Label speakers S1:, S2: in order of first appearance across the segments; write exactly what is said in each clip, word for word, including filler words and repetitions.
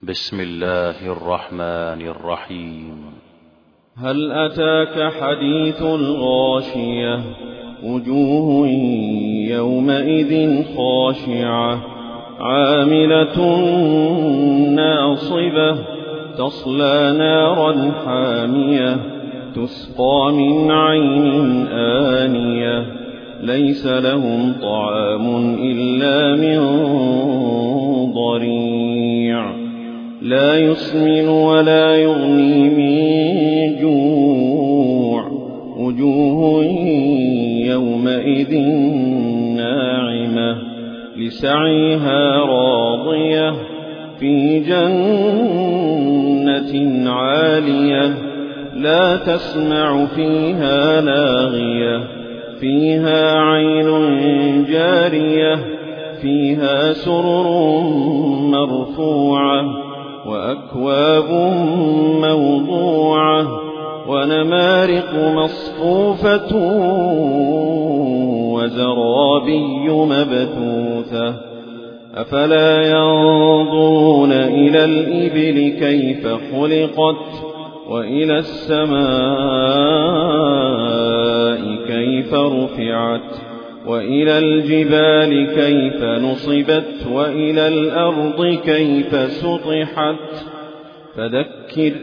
S1: بسم الله الرحمن الرحيم.
S2: هل أتاك حديث الغاشية وجوه يومئذ خاشعة عاملة ناصبة تصلى نارا حامية تسقى من عين آنية ليس لهم طعام إلا من ضريع لا يسمن ولا يغني من جوع وجوه يومئذ ناعمة لسعيها راضية في جنة عالية لا تسمع فيها لاغية فيها عين جارية فيها سرر مرفوعة وأكواب موضوعة ونمارق مصفوفة وزرابي مبثوثة أفلا ينظرون إلى الإبل كيف خلقت وإلى السماء كيف رفعت وإلى الجبال كيف نصبت وإلى الأرض كيف سطحت فذكر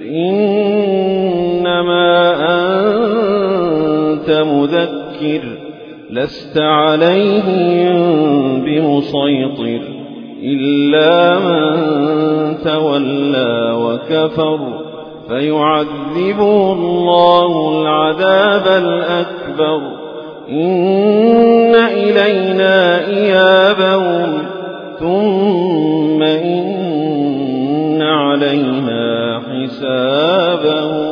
S2: إنما أنت مذكر لست عليهم بمسيطر إلا من تولى وكفر فيعذبه الله العذاب الأكبر إن إلينا إيابهم ثم إن علينا حسابهم.